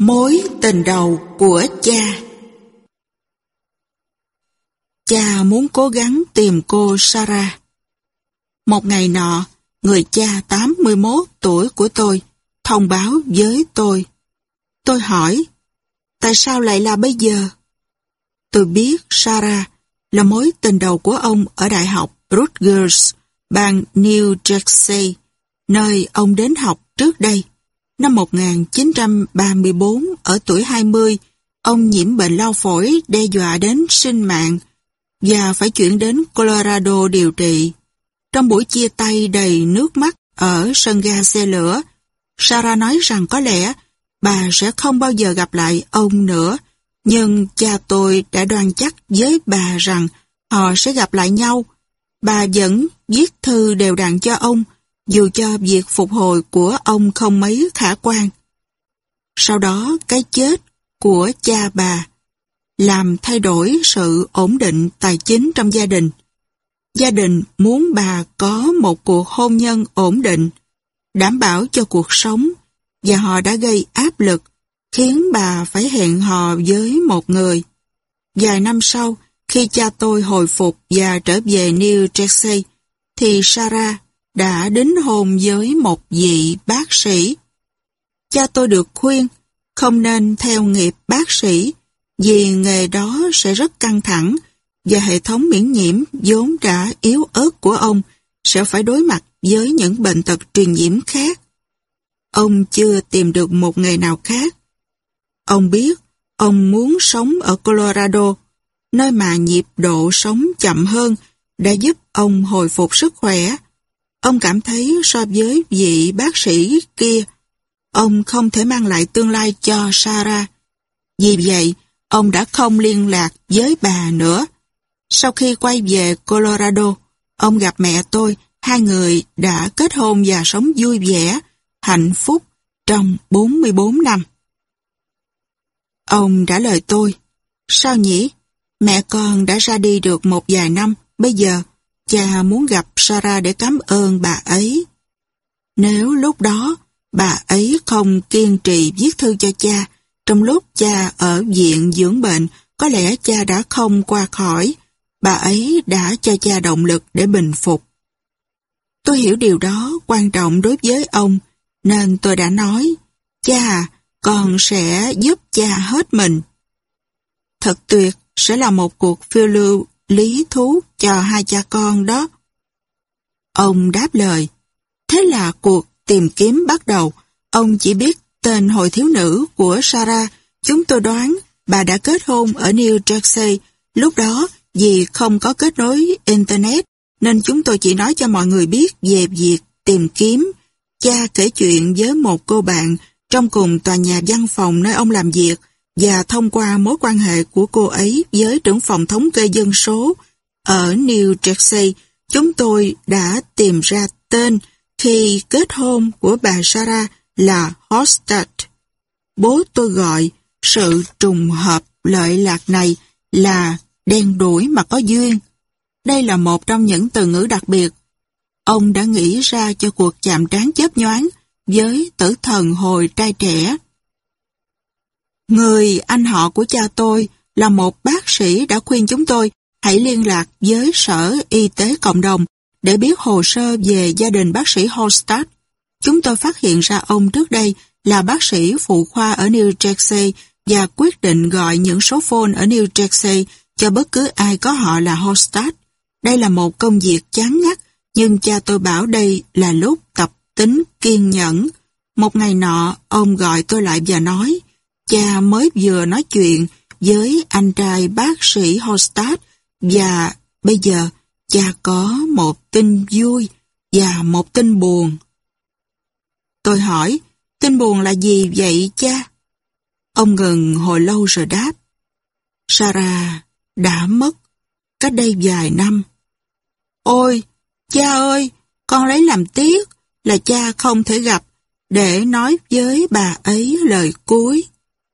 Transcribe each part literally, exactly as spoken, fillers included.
Mối tình đầu của cha. Cha muốn cố gắng tìm cô Sarah. Một ngày nọ, người cha tám mươi mốt tuổi của tôi thông báo với tôi. Tôi hỏi, tại sao lại là bây giờ? Tôi biết Sarah là mối tình đầu của ông ở Đại học Rutgers, bang New Jersey, nơi ông đến học trước đây. Năm một nghìn chín trăm ba mươi bốn, ở tuổi hai mươi, ông nhiễm bệnh lao phổi đe dọa đến sinh mạng và phải chuyển đến Colorado điều trị. Trong buổi chia tay đầy nước mắt ở sân ga xe lửa, Sarah nói rằng có lẽ bà sẽ không bao giờ gặp lại ông nữa, nhưng cha tôi đã đoan chắc với bà rằng họ sẽ gặp lại nhau. Bà vẫn viết thư đều đặn cho ông, dù cho việc phục hồi của ông không mấy khả quan. Sau đó, cái chết của cha bà làm thay đổi sự ổn định tài chính trong gia đình. Gia đình muốn bà có một cuộc hôn nhân ổn định, đảm bảo cho cuộc sống, và họ đã gây áp lực, khiến bà phải hẹn hò với một người. Vài năm sau, khi cha tôi hồi phục và trở về New Jersey, thì Sarah đã đính hôn với một vị bác sĩ. Cha tôi được khuyên không nên theo nghiệp bác sĩ vì nghề đó sẽ rất căng thẳng và hệ thống miễn nhiễm vốn đã yếu ớt của ông sẽ phải đối mặt với những bệnh tật truyền nhiễm khác. Ông chưa tìm được một nghề nào khác. Ông biết ông muốn sống ở Colorado, nơi mà nhịp độ sống chậm hơn đã giúp ông hồi phục sức khỏe. Ông cảm thấy so với vị bác sĩ kia, ông không thể mang lại tương lai cho Sarah. Vì vậy, ông đã không liên lạc với bà nữa. Sau khi quay về Colorado, ông gặp mẹ tôi, hai người đã kết hôn và sống vui vẻ, hạnh phúc trong bốn mươi bốn năm. Ông trả lời tôi, sao nhỉ? Mẹ con đã ra đi được một vài năm, bây giờ cha muốn gặp Sarah để cảm ơn bà ấy. Nếu lúc đó bà ấy không kiên trì viết thư cho cha, trong lúc cha ở viện dưỡng bệnh, có lẽ cha đã không qua khỏi. Bà ấy đã cho cha động lực để bình phục. Tôi hiểu điều đó quan trọng đối với ông, nên tôi đã nói, cha, con sẽ giúp cha hết mình. Thật tuyệt, sẽ là một cuộc phiêu lưu lý thú cho hai cha con đó. Ông đáp lời. Thế là cuộc tìm kiếm bắt đầu. Ông chỉ biết tên hồi thiếu nữ của Sarah. Chúng tôi đoán bà đã kết hôn ở New Jersey. Lúc đó, vì không có kết nối Internet, nên chúng tôi chỉ nói cho mọi người biết về việc tìm kiếm. Cha kể chuyện với một cô bạn trong cùng tòa nhà văn phòng nơi ông làm việc, và thông qua mối quan hệ của cô ấy với trưởng phòng thống kê dân số ở New Jersey, chúng tôi đã tìm ra tên khi kết hôn của bà Sarah là Hostad. Bố tôi gọi sự trùng hợp lợi lạc này là đen đủi mà có duyên. Đây là một trong những từ ngữ đặc biệt ông đã nghĩ ra cho cuộc chạm trán chớp nhoáng với tử thần hồi trai trẻ. Người anh họ của cha tôi là một bác sĩ đã khuyên chúng tôi hãy liên lạc với Sở Y tế Cộng đồng để biết hồ sơ về gia đình bác sĩ Hostad. Chúng tôi phát hiện ra ông trước đây là bác sĩ phụ khoa ở New Jersey và quyết định gọi những số phone ở New Jersey cho bất cứ ai có họ là Hostad. Đây là một công việc chán ngắt, nhưng cha tôi bảo đây là lúc tập tính kiên nhẫn. Một ngày nọ, ông gọi tôi lại và nói, cha mới vừa nói chuyện với anh trai bác sĩ Hostad và bây giờ cha có một tin vui và một tin buồn. Tôi hỏi, tin buồn là gì vậy cha? Ông ngừng hồi lâu rồi đáp, Sarah đã mất cách đây vài năm. Ôi, cha ơi, con lấy làm tiếc là cha không thể gặp để nói với bà ấy lời cuối.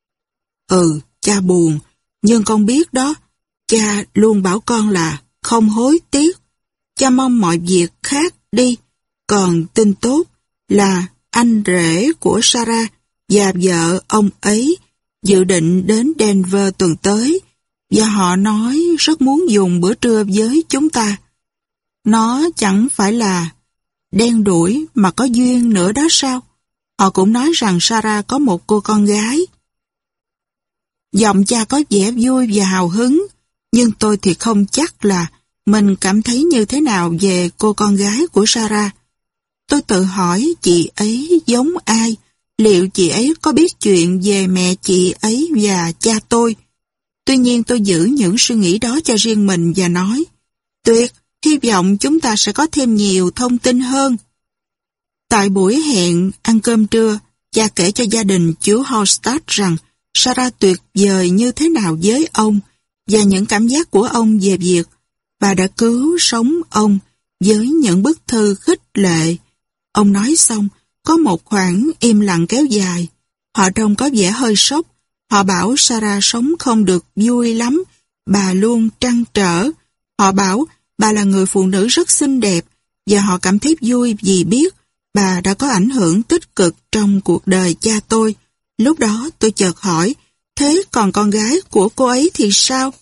Ừ, cha buồn, nhưng con biết đó, cha luôn bảo con là không hối tiếc. Cha mong mọi việc khác đi, còn tin tốt là anh rể của Sarah và vợ ông ấy dự định đến Denver tuần tới, và họ nói rất muốn dùng bữa trưa với chúng ta. Nó chẳng phải là đen đủi mà có duyên nữa đó sao? Họ cũng nói rằng Sarah có một cô con gái. Giọng cha có vẻ vui và hào hứng, nhưng tôi thì không chắc là mình cảm thấy như thế nào về cô con gái của Sarah. Tôi tự hỏi chị ấy giống ai, liệu chị ấy có biết chuyện về mẹ chị ấy và cha tôi. Tuy nhiên tôi giữ những suy nghĩ đó cho riêng mình và nói, tuyệt, hy vọng chúng ta sẽ có thêm nhiều thông tin hơn. Tại buổi hẹn ăn cơm trưa, cha kể cho gia đình chú Hallstatt rằng Sarah tuyệt vời như thế nào với ông và những cảm giác của ông về việc bà đã cứu sống ông với những bức thư khích lệ. Ông nói xong, có một khoảng im lặng kéo dài. Họ trông có vẻ hơi sốc. Họ bảo Sarah sống không được vui lắm. Bà luôn trăn trở. Họ bảo bà là người phụ nữ rất xinh đẹp và họ cảm thấy vui vì biết bà đã có ảnh hưởng tích cực trong cuộc đời cha tôi. Lúc đó tôi chợt hỏi, thế còn con gái của cô ấy thì sao?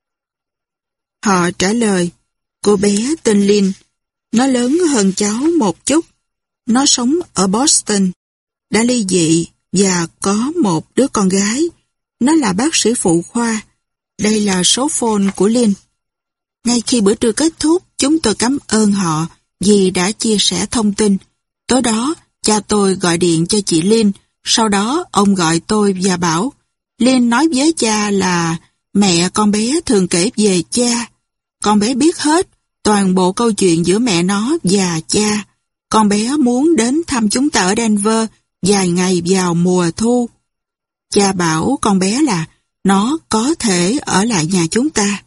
Họ trả lời, cô bé tên Lynn, nó lớn hơn cháu một chút. Nó sống ở Boston, đã ly dị và có một đứa con gái. Nó là bác sĩ phụ khoa. Đây là số phone của Lynn. Ngay khi bữa trưa kết thúc, chúng tôi cảm ơn họ vì đã chia sẻ thông tin. Tối đó, cha tôi gọi điện cho chị Lynn. Sau đó, ông gọi tôi và bảo, Lynn nói với cha là mẹ con bé thường kể về cha. Con bé biết hết toàn bộ câu chuyện giữa mẹ nó và cha. Con bé muốn đến thăm chúng ta ở Denver vài ngày vào mùa thu. Cha bảo con bé là nó có thể ở lại nhà chúng ta.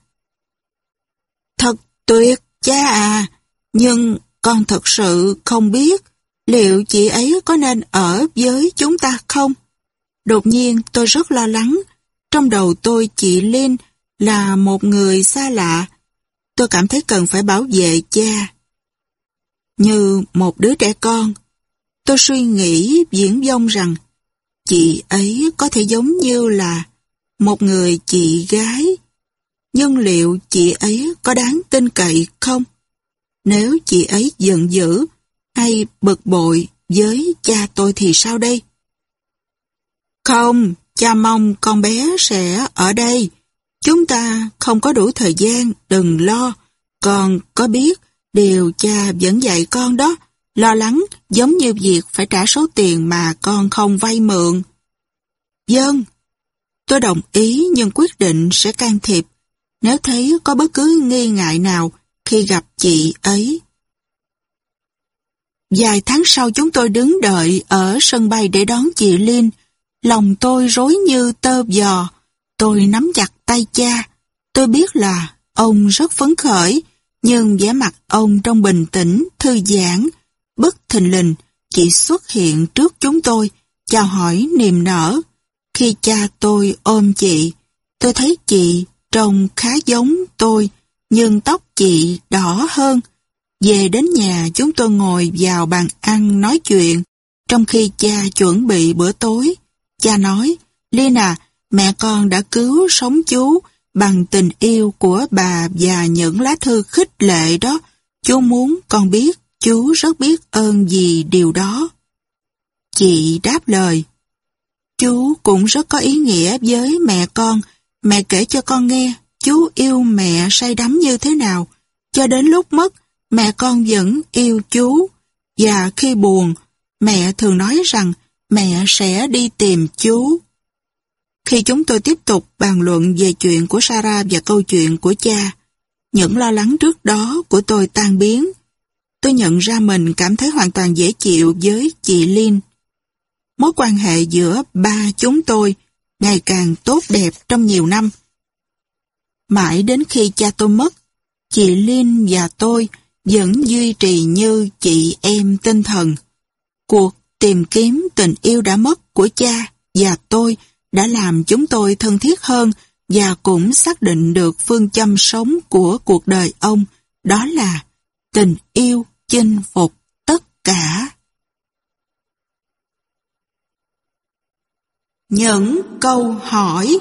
Thật tuyệt, cha à, nhưng con thật sự không biết liệu chị ấy có nên ở với chúng ta không? Đột nhiên tôi rất lo lắng. Trong đầu tôi chị Lynn là một người xa lạ. Tôi cảm thấy cần phải bảo vệ cha. Như một đứa trẻ con, tôi suy nghĩ viển vông rằng chị ấy có thể giống như là một người chị gái. Nhưng liệu chị ấy có đáng tin cậy không? Nếu chị ấy giận dữ hay bực bội với cha tôi thì sao đây? Không, cha mong con bé sẽ ở đây. Chúng ta không có đủ thời gian, đừng lo. Con có biết điều cha vẫn dạy con đó, lo lắng giống như việc phải trả số tiền mà con không vay mượn. Vâng, tôi đồng ý nhưng quyết định sẽ can thiệp nếu thấy có bất cứ nghi ngại nào khi gặp chị ấy. Vài tháng sau chúng tôi đứng đợi ở sân bay để đón chị Lynn. Lòng tôi rối như tơ vò. Tôi nắm chặt tay cha. Tôi biết là ông rất phấn khởi, nhưng vẻ mặt ông trông bình tĩnh, thư giãn. Bất thình lình, chị xuất hiện trước chúng tôi, chào hỏi niềm nở. Khi cha tôi ôm chị, tôi thấy chị trông khá giống tôi, nhưng tóc chị đỏ hơn. Về đến nhà chúng tôi ngồi vào bàn ăn nói chuyện, trong khi cha chuẩn bị bữa tối. Cha nói, Lynn à, mẹ con đã cứu sống chú bằng tình yêu của bà và những lá thư khích lệ đó. Chú muốn con biết, chú rất biết ơn vì điều đó. Chị đáp lời, chú cũng rất có ý nghĩa với mẹ con. Mẹ kể cho con nghe, chú yêu mẹ say đắm như thế nào. Cho đến lúc mất, mẹ con vẫn yêu chú. Và khi buồn, mẹ thường nói rằng mẹ sẽ đi tìm chú. Khi chúng tôi tiếp tục bàn luận về chuyện của Sarah và câu chuyện của cha, những lo lắng trước đó của tôi tan biến. Tôi nhận ra mình cảm thấy hoàn toàn dễ chịu với chị Lynn. Mối quan hệ giữa ba chúng tôi ngày càng tốt đẹp trong nhiều năm. Mãi đến khi cha tôi mất, chị Lynn và tôi vẫn duy trì như chị em tinh thần. Cuộc tìm kiếm tình yêu đã mất của cha và tôi đã làm chúng tôi thân thiết hơn và cũng xác định được phương châm sống của cuộc đời ông, đó là tình yêu chinh phục tất cả. Những câu hỏi.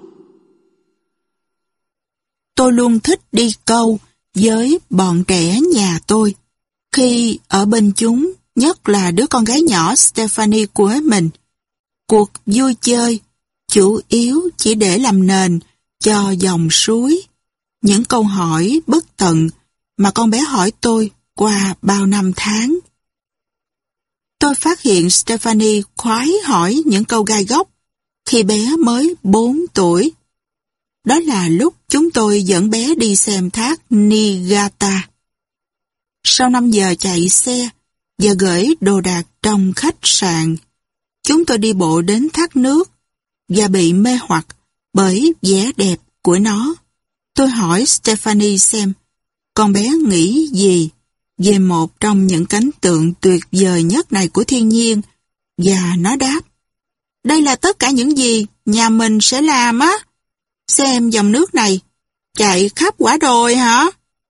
Tôi luôn thích đi câu với bọn trẻ nhà tôi. Khi ở bên chúng, nhất là đứa con gái nhỏ Stephanie của mình, cuộc vui chơi chủ yếu chỉ để làm nền cho dòng suối. Những câu hỏi bất tận mà con bé hỏi tôi qua bao năm tháng. Tôi phát hiện Stephanie khoái hỏi những câu gai góc khi bé mới bốn tuổi. Đó là lúc chúng tôi dẫn bé đi xem thác Niagara. Sau năm giờ chạy xe và gửi đồ đạc trong khách sạn, chúng tôi đi bộ đến thác nước và bị mê hoặc bởi vẻ đẹp của nó. Tôi hỏi Stephanie xem con bé nghĩ gì về một trong những cảnh tượng tuyệt vời nhất này của thiên nhiên, và nó đáp: đây là tất cả những gì nhà mình sẽ làm á. Xem dòng nước này, chạy khắp quả đồi hả?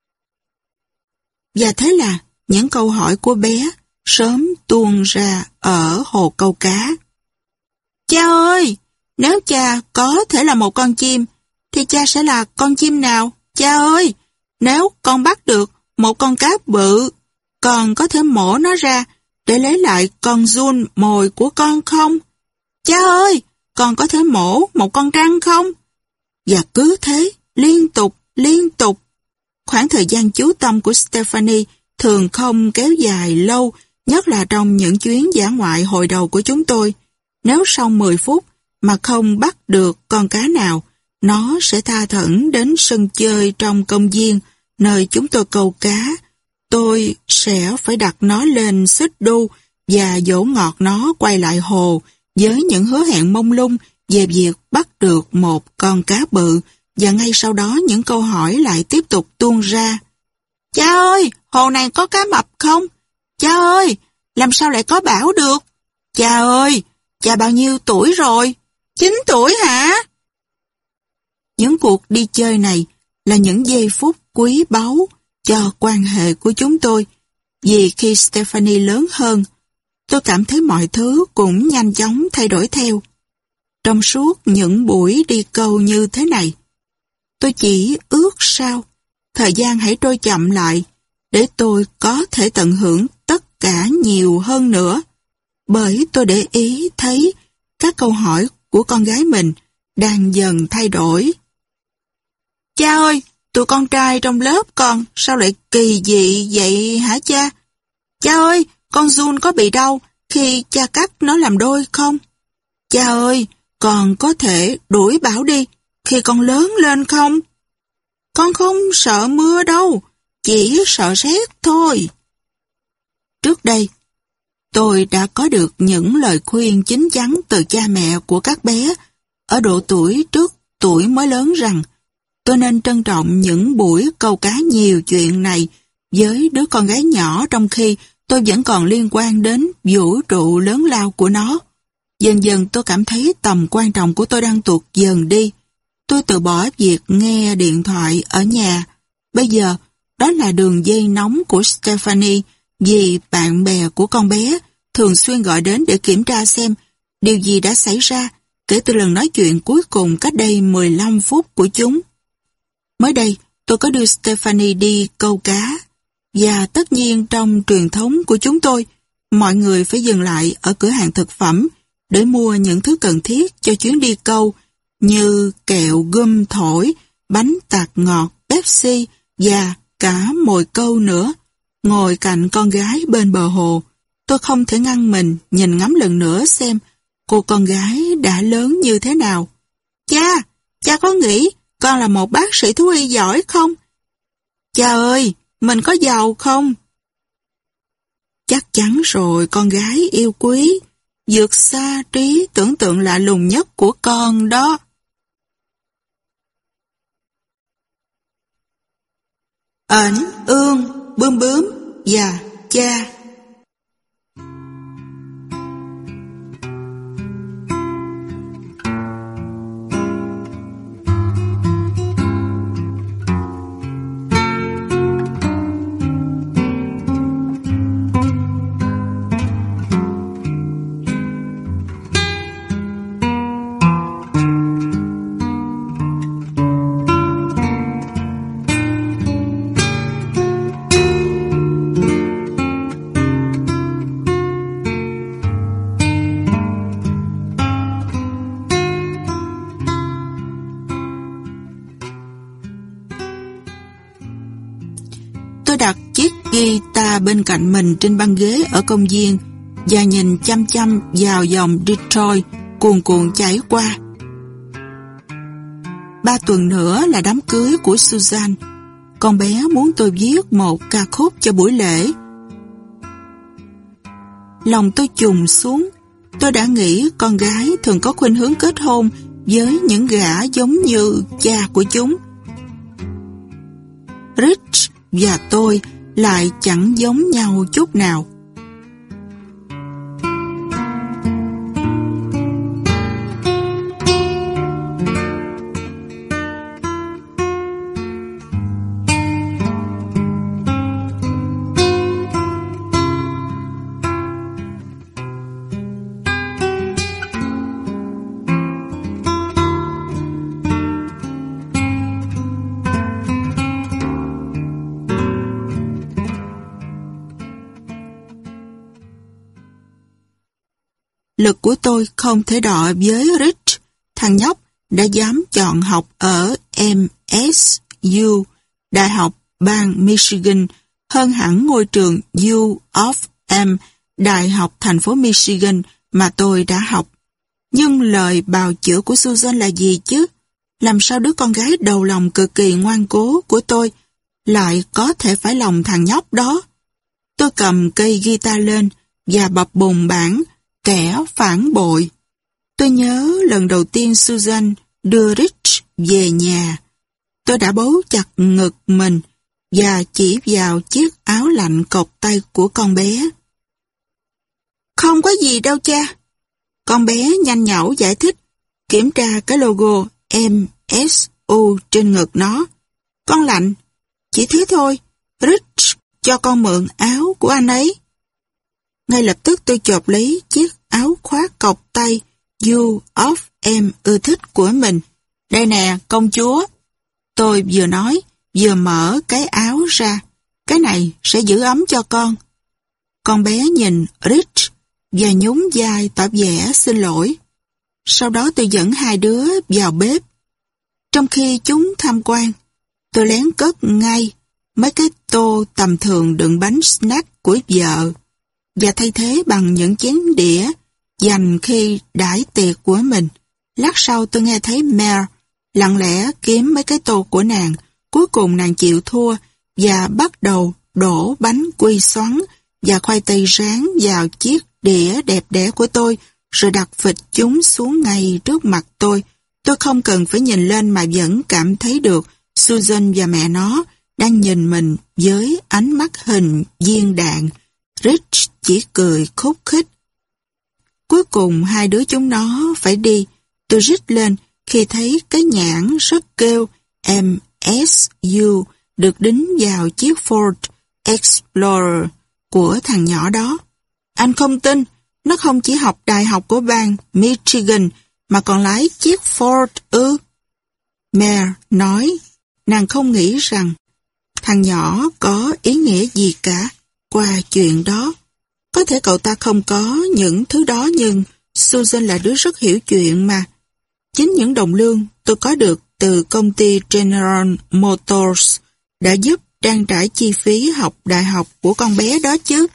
Và thế là những câu hỏi của bé sớm tuôn ra ở hồ câu cá. Cha ơi, nếu cha có thể là một con chim, thì cha sẽ là con chim nào? Cha ơi, nếu con bắt được một con cá bự, con có thể mổ nó ra để lấy lại con giun mồi của con không? Cha ơi, con có thể mổ một con trăng không? Và cứ thế, liên tục, liên tục. Khoảng thời gian chú tâm của Stephanie thường không kéo dài lâu, nhất là trong những chuyến dã ngoại hồi đầu của chúng tôi. Nếu sau mười phút mà không bắt được con cá nào, nó sẽ tha thẩn đến sân chơi trong công viên, nơi chúng tôi câu cá. Tôi sẽ phải đặt nó lên xích đu và dỗ ngọt nó quay lại hồ với những hứa hẹn mông lung về việc bắt được một con cá bự, và ngay sau đó những câu hỏi lại tiếp tục tuôn ra. Cha ơi, hồ này có cá mập không? Cha ơi, làm sao lại có bão được? Cha ơi, cha bao nhiêu tuổi rồi? Chín tuổi hả? Những cuộc đi chơi này là những giây phút quý báu cho quan hệ của chúng tôi, vì khi Stephanie lớn hơn, tôi cảm thấy mọi thứ cũng nhanh chóng thay đổi theo. Trong suốt những buổi đi câu như thế này, tôi chỉ ước sao thời gian hãy trôi chậm lại để tôi có thể tận hưởng tất cả nhiều hơn nữa, bởi tôi để ý thấy các câu hỏi của con gái mình đang dần thay đổi. Cha ơi, tụi con trai trong lớp con sao lại kỳ dị vậy hả cha? Cha ơi, con giun có bị đau khi cha cắt nó làm đôi không? Cha ơi, con có thể đuổi bão đi khi con lớn lên không? Con không sợ mưa đâu, chỉ sợ sét thôi. Trước đây, tôi đã có được những lời khuyên chín chắn từ cha mẹ của các bé ở độ tuổi trước tuổi mới lớn rằng tôi nên trân trọng những buổi câu cá nhiều chuyện này với đứa con gái nhỏ, trong khi tôi vẫn còn liên quan đến vũ trụ lớn lao của nó. Dần dần tôi cảm thấy tầm quan trọng của tôi đang tuột dần đi. Tôi từ bỏ việc nghe điện thoại ở nhà. Bây giờ, đó là đường dây nóng của Stephanie, vì bạn bè của con bé thường xuyên gọi đến để kiểm tra xem điều gì đã xảy ra kể từ lần nói chuyện cuối cùng cách đây mười lăm phút của chúng. Mới đây, tôi có đưa Stephanie đi câu cá, và tất nhiên trong truyền thống của chúng tôi, mọi người phải dừng lại ở cửa hàng thực phẩm để mua những thứ cần thiết cho chuyến đi câu như kẹo gum thổi, bánh tạt ngọt, Pepsi và cả mồi câu nữa. Ngồi cạnh con gái bên bờ hồ, tôi không thể ngăn mình nhìn ngắm lần nữa xem cô con gái đã lớn như thế nào. Cha, cha có nghĩ con là một bác sĩ thú y giỏi không? Cha ơi, mình có giàu không? Chắc chắn rồi con gái yêu quý, vượt xa trí tưởng tượng lạ lùng nhất của con đó. Ẩn, ương, bướm bướm và cha. guitar bên cạnh mình trên băng ghế ở công viên và nhìn chăm chăm vào dòng Detroit cuồn cuộn chảy qua. Ba tuần nữa là đám cưới của Susan. Con bé muốn tôi viết một ca khúc cho buổi lễ. Lòng tôi trùng xuống. Tôi đã nghĩ con gái thường có khuynh hướng kết hôn với những gã giống như cha của chúng. Rich và tôi lại chẳng giống nhau chút nào. Lực của tôi không thể đọ với Rich. Thằng nhóc đã dám chọn học ở em ét u, Đại học bang Michigan, hơn hẳn ngôi trường U of M, Đại học thành phố Michigan mà tôi đã học. Nhưng lời bào chữa của Susan là gì chứ? Làm sao đứa con gái đầu lòng cực kỳ ngoan cố của tôi lại có thể phải lòng thằng nhóc đó? Tôi cầm cây guitar lên và bập bùng bản Kẻ phản bội. Tôi nhớ lần đầu tiên Susan đưa Rich về nhà. Tôi đã bấu chặt ngực mình và chỉ vào chiếc áo lạnh cộc tay của con bé. Không có gì đâu cha. Con bé nhanh nhảu giải thích, kiểm tra cái logo em ét u trên ngực nó. Con lạnh, chỉ thế thôi. Rich cho con mượn áo của anh ấy. Ngay lập tức tôi chộp lấy chiếc áo khoác cộc tay U of M ưa thích của mình. Đây nè, công chúa. Tôi vừa nói, vừa mở cái áo ra. Cái này sẽ giữ ấm cho con. Con bé nhìn Rich và nhún vai tỏ vẻ xin lỗi. Sau đó tôi dẫn hai đứa vào bếp. Trong khi chúng tham quan, tôi lén cất ngay mấy cái tô tầm thường đựng bánh snack của vợ và thay thế bằng những chén đĩa dành khi đãi tiệc của mình. Lát sau tôi nghe thấy Mel lặng lẽ kiếm mấy cái tô của nàng. Cuối cùng nàng chịu thua và bắt đầu đổ bánh quy xoắn và khoai tây rán vào chiếc đĩa đẹp đẽ của tôi, rồi đặt phịch chúng xuống ngay trước mặt tôi. Tôi không cần phải nhìn lên mà vẫn cảm thấy được Susan và mẹ nó đang nhìn mình với ánh mắt hình viên đạn. Rich chỉ cười khúc khích. Cuối cùng hai đứa chúng nó phải đi. Tôi rít lên khi thấy cái nhãn rất kêu em ét u được đính vào chiếc Ford Explorer của thằng nhỏ đó. Anh không tin, nó không chỉ học đại học của bang Michigan mà còn lái chiếc Ford ư. Mary nói, nàng không nghĩ rằng thằng nhỏ có ý nghĩa gì cả qua chuyện đó. Có thể cậu ta không có những thứ đó nhưng Susan là đứa rất hiểu chuyện mà. Chính những đồng lương tôi có được từ công ty General Motors đã giúp trang trải chi phí học đại học của con bé đó chứ.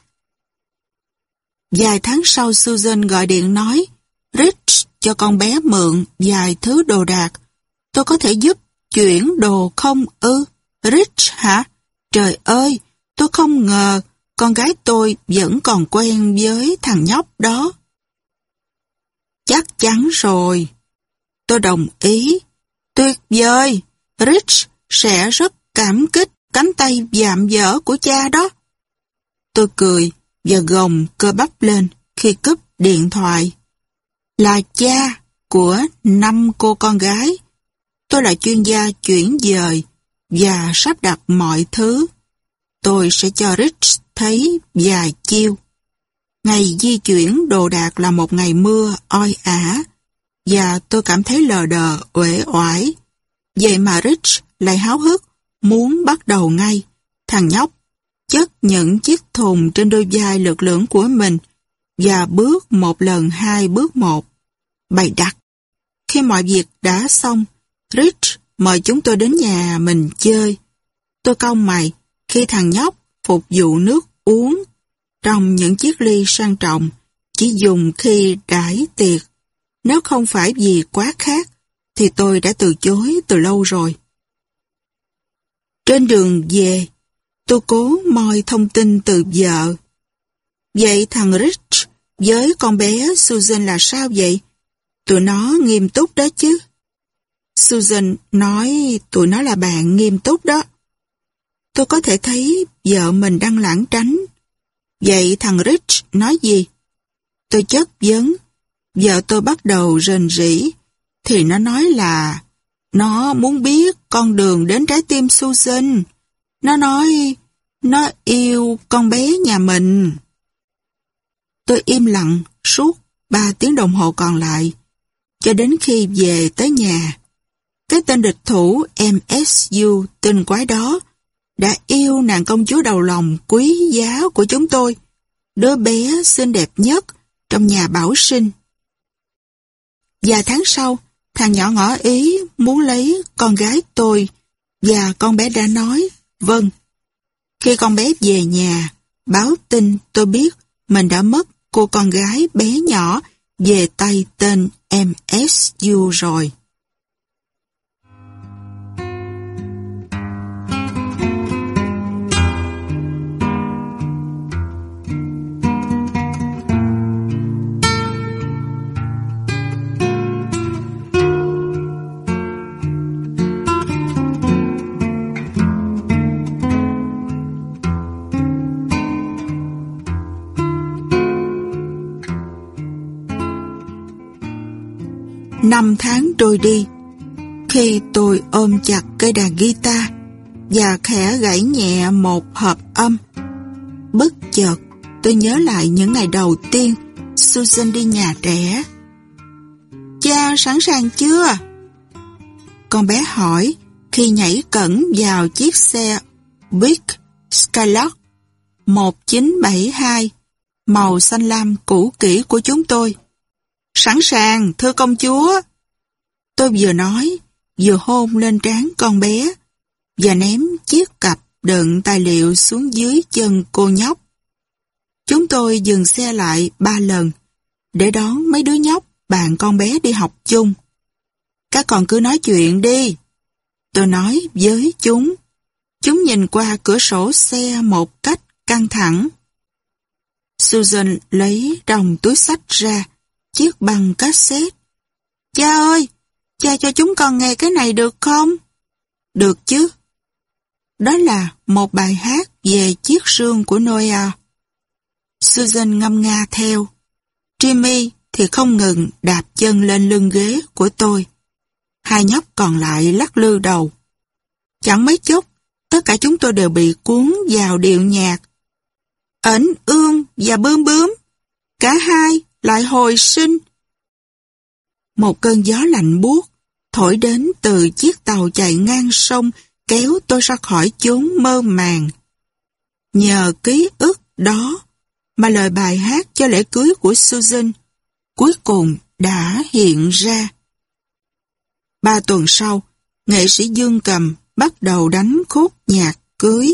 Vài tháng sau Susan gọi điện nói Rich cho con bé mượn vài thứ đồ đạc. Tôi có thể giúp chuyển đồ không ư? Rich hả? Trời ơi, tôi không ngờ con gái tôi vẫn còn quen với thằng nhóc đó. Chắc chắn rồi. Tôi đồng ý. Tuyệt vời. Rich sẽ rất cảm kích cánh tay vạm vỡ của cha đó. Tôi cười và gồng cơ bắp lên khi cúp điện thoại. Là cha của năm cô con gái. Tôi là chuyên gia chuyển dời và sắp đặt mọi thứ. Tôi sẽ cho Rich thấy vài chiêu. Ngày di chuyển đồ đạc là một ngày mưa oi ả và tôi cảm thấy lờ đờ uể oải. Vậy mà Rich lại háo hức muốn bắt đầu ngay. Thằng nhóc chất những chiếc thùng trên đôi vai lực lưỡng của mình và bước một lần hai bước một. Bày đặt. Khi mọi việc đã xong, Rich mời chúng tôi đến nhà mình chơi. Tôi cau mày khi thằng nhóc phục vụ nước uống trong những chiếc ly sang trọng, chỉ dùng khi đãi tiệc. Nếu không phải vì quá khát, thì tôi đã từ chối từ lâu rồi. Trên đường về, tôi cố moi thông tin từ vợ. Vậy thằng Rich với con bé Susan là sao vậy? Tụi nó nghiêm túc đó chứ. Susan nói tụi nó là bạn nghiêm túc đó. Tôi có thể thấy vợ mình đang lảng tránh. Vậy thằng Rich nói gì? Tôi chất vấn. Vợ tôi bắt đầu rền rĩ. Thì nó nói là nó muốn biết con đường đến trái tim Susan. Nó nói nó yêu con bé nhà mình. Tôi im lặng suốt ba tiếng đồng hồ còn lại, cho đến khi về tới nhà. Cái tên địch thủ em ét u tinh quái đó đã yêu nàng công chúa đầu lòng quý giá của chúng tôi, đứa bé xinh đẹp nhất trong nhà bảo sinh. Vài tháng sau, thằng nhỏ ngỏ ý muốn lấy con gái tôi, và con bé đã nói vâng. Khi con bé về nhà, báo tin tôi biết mình đã mất cô con gái bé nhỏ về tay tên em ét u rồi. Năm tháng trôi đi, khi tôi ôm chặt cây đàn guitar và khẽ gảy nhẹ một hợp âm, bất chợt tôi nhớ lại những ngày đầu tiên Susan đi nhà trẻ. Cha sẵn sàng chưa? Con bé hỏi khi nhảy cẩn vào chiếc xe Big Skylark một chín bảy hai màu xanh lam cũ kỹ của chúng tôi. Sẵn sàng, thưa công chúa. Tôi vừa nói, vừa hôn lên trán con bé và ném chiếc cặp đựng tài liệu xuống dưới chân cô nhóc. Chúng tôi dừng xe lại ba lần để đón mấy đứa nhóc bạn con bé đi học chung. Các con cứ nói chuyện đi. Tôi nói với chúng. Chúng nhìn qua cửa sổ xe một cách căng thẳng. Susan lấy trong túi xách ra chiếc băng cassette. Cha ơi, cha cho chúng con nghe cái này được không? Được chứ. Đó là một bài hát về chiếc rương của Noah. Susan ngâm nga theo. Jimmy thì không ngừng đạp chân lên lưng ghế của tôi. Hai nhóc còn lại lắc lư đầu. Chẳng mấy chốc, tất cả chúng tôi đều bị cuốn vào điệu nhạc. Ẩn ương và bướm bướm, cả hai lại hồi sinh. Một cơn gió lạnh buốt thổi đến từ chiếc tàu chạy ngang sông, kéo tôi ra khỏi chốn mơ màng. Nhờ ký ức đó mà lời bài hát cho lễ cưới của Susan cuối cùng đã hiện ra. Ba tuần sau, nghệ sĩ Dương Cầm bắt đầu đánh khúc nhạc cưới.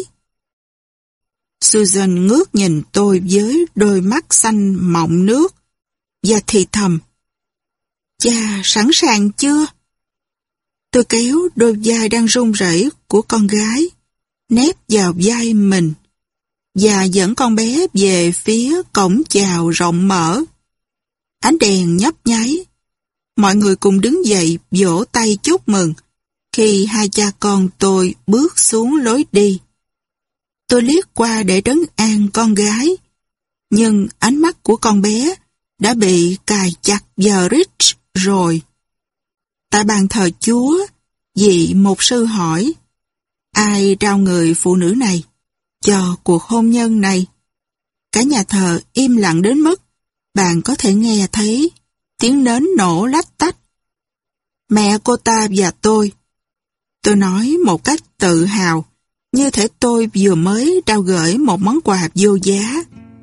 Susan ngước nhìn tôi với đôi mắt xanh mọng nước và thì thầm. Cha sẵn sàng chưa? Tôi kéo đôi vai đang run rẩy của con gái, nép vào vai mình, và dẫn con bé về phía cổng chào rộng mở. Ánh đèn nhấp nháy. Mọi người cùng đứng dậy vỗ tay chúc mừng khi hai cha con tôi bước xuống lối đi. Tôi liếc qua để trấn an con gái, nhưng ánh mắt của con bé đã bị cài chặt vào Rich rồi. Tại bàn thờ Chúa, vị mục sư hỏi, ai trao người phụ nữ này cho cuộc hôn nhân này? Cả nhà thờ im lặng đến mức bạn có thể nghe thấy tiếng nến nổ lách tách. Mẹ cô ta và tôi. Tôi nói một cách tự hào, như thể tôi vừa mới trao gửi một món quà vô giá.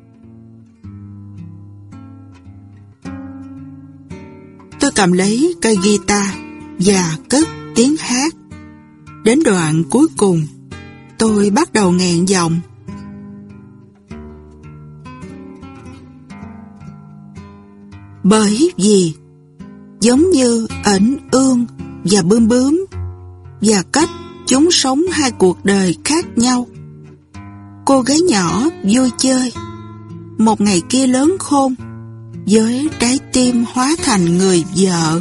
Tôi cầm lấy cây guitar và cất tiếng hát. Đến đoạn cuối cùng, tôi bắt đầu nghẹn giọng. Bởi vì giống như ẩn ương và bướm bướm, và cách chúng sống hai cuộc đời khác nhau. Cô gái nhỏ vui chơi, một ngày kia lớn khôn, với trái tim hóa thành người vợ.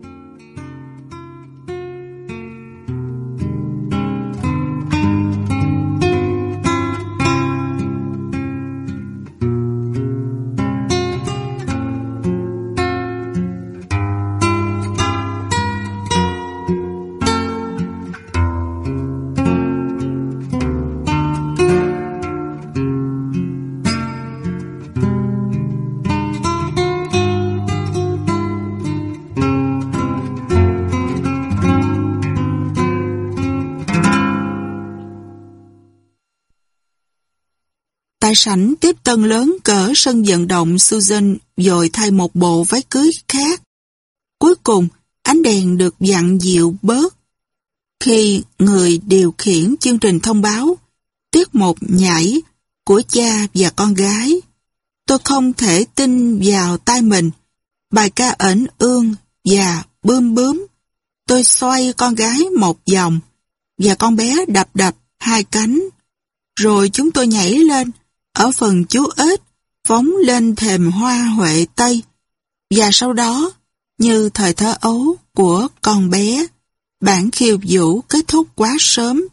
Tại sảnh tiếp tân lớn cỡ sân vận động, Susan vội thay một bộ váy cưới khác. Cuối cùng, ánh đèn được vặn dịu bớt. Khi người điều khiển chương trình thông báo tiết mục nhảy của cha và con gái, tôi không thể tin vào tai mình. Bài ca ẩn ương và bướm bướm. Tôi xoay con gái một vòng và con bé đập đập hai cánh. Rồi chúng tôi nhảy lên ở phần chú ếch phóng lên thềm hoa huệ Tây, và sau đó, như thời thơ ấu của con bé, bản khiêu vũ kết thúc quá sớm.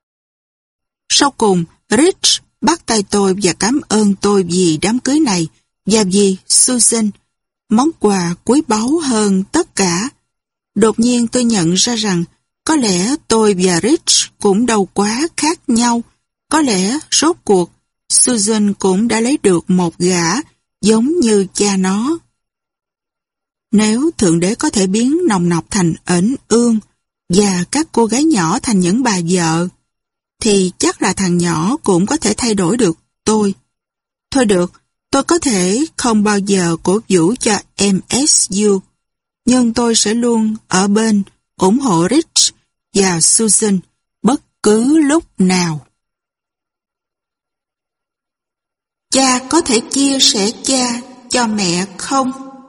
Sau cùng, Rich bắt tay tôi và cảm ơn tôi vì đám cưới này và vì Susan, món quà quý báu hơn tất cả. Đột nhiên tôi nhận ra rằng có lẽ tôi và Rich cũng đâu quá khác nhau. Có lẽ rốt cuộc Susan cũng đã lấy được một gã giống như cha nó. Nếu Thượng Đế có thể biến nòng nọc thành ẩn ương và các cô gái nhỏ thành những bà vợ, thì chắc là thằng nhỏ cũng có thể thay đổi được tôi. Thôi được, tôi có thể không bao giờ cổ vũ cho em ét u, nhưng tôi sẽ luôn ở bên ủng hộ Rich và Susan bất cứ lúc nào. Cha có thể chia sẻ cha cho mẹ không?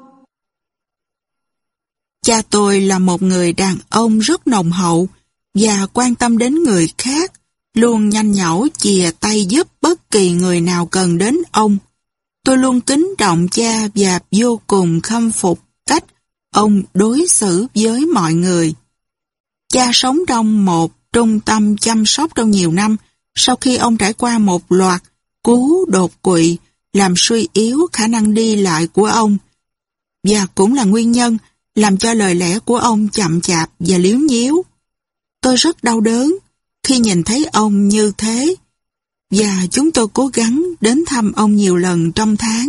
Cha tôi là một người đàn ông rất nồng hậu và quan tâm đến người khác, luôn nhanh nhảu chìa tay giúp bất kỳ người nào cần đến ông. Tôi luôn kính trọng cha và vô cùng khâm phục cách ông đối xử với mọi người. Cha sống trong một trung tâm chăm sóc trong nhiều năm sau khi ông trải qua một loạt cú đột quỵ làm suy yếu khả năng đi lại của ông, và cũng là nguyên nhân làm cho lời lẽ của ông chậm chạp và líu nhíu. Tôi rất đau đớn khi nhìn thấy ông như thế, và chúng tôi cố gắng đến thăm ông nhiều lần trong tháng.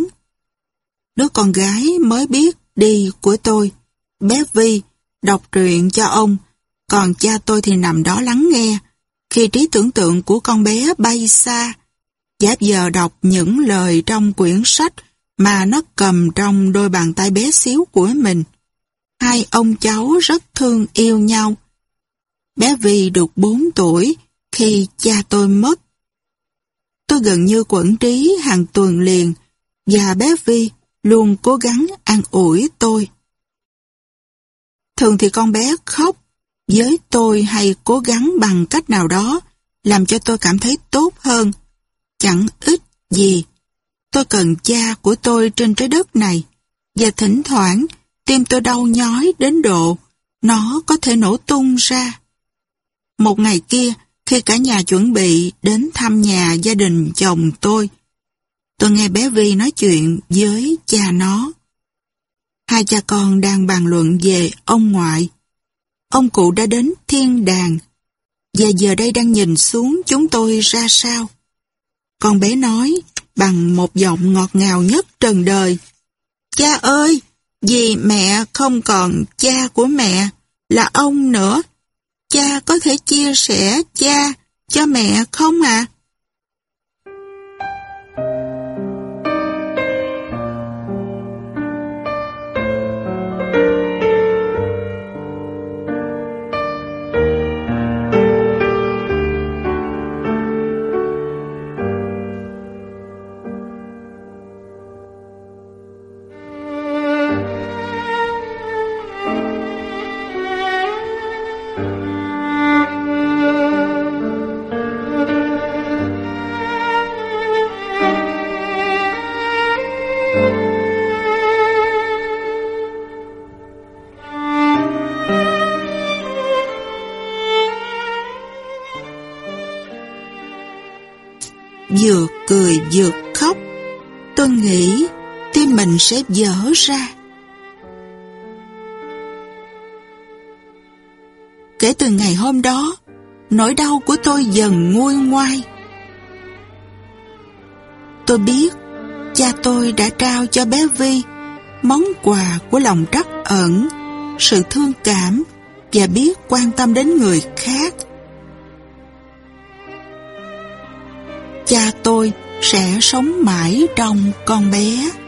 Đứa con gái mới biết đi của tôi, bé Vi, đọc truyện cho ông, còn cha tôi thì nằm đó lắng nghe, khi trí tưởng tượng của con bé bay xa, giả vờ đọc những lời trong quyển sách mà nó cầm trong đôi bàn tay bé xíu của mình. Hai ông cháu rất thương yêu nhau. Bé Vi được bốn tuổi khi cha tôi mất. Tôi gần như quẫn trí hàng tuần liền, và bé Vi luôn cố gắng an ủi tôi. Thường thì con bé khóc với tôi hay cố gắng bằng cách nào đó làm cho tôi cảm thấy tốt hơn. Chẳng ít gì. Tôi cần cha của tôi trên trái đất này, và thỉnh thoảng tim tôi đau nhói đến độ nó có thể nổ tung ra. Một ngày kia, khi cả nhà chuẩn bị đến thăm nhà gia đình chồng tôi, tôi nghe bé Vi nói chuyện với cha nó. Hai cha con đang bàn luận về ông ngoại. Ông cụ đã đến thiên đàng, và giờ đây đang nhìn xuống chúng tôi ra sao. Con bé nói bằng một giọng ngọt ngào nhất trần đời: "Cha ơi, vì mẹ không còn cha của mẹ là ông nữa, cha có thể chia sẻ cha cho mẹ không ạ?" À? Vừa cười vừa khóc, tôi nghĩ tim mình sẽ vỡ ra. Kể từ ngày hôm đó, nỗi đau của tôi dần nguôi ngoai. Tôi biết cha tôi đã trao cho bé Vi món quà của lòng trắc ẩn, sự thương cảm và biết quan tâm đến người khác. Cha tôi sẽ sống mãi trong con bé.